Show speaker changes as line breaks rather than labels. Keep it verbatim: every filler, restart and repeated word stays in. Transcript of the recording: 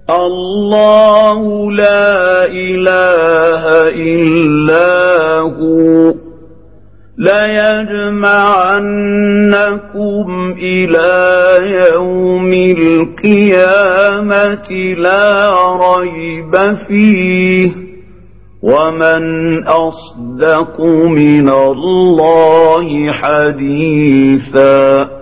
الله لا إله إلا هو ليجمعنكم إلى يوم القيامة لا ريب فيه ومن أصدق من الله حديثا.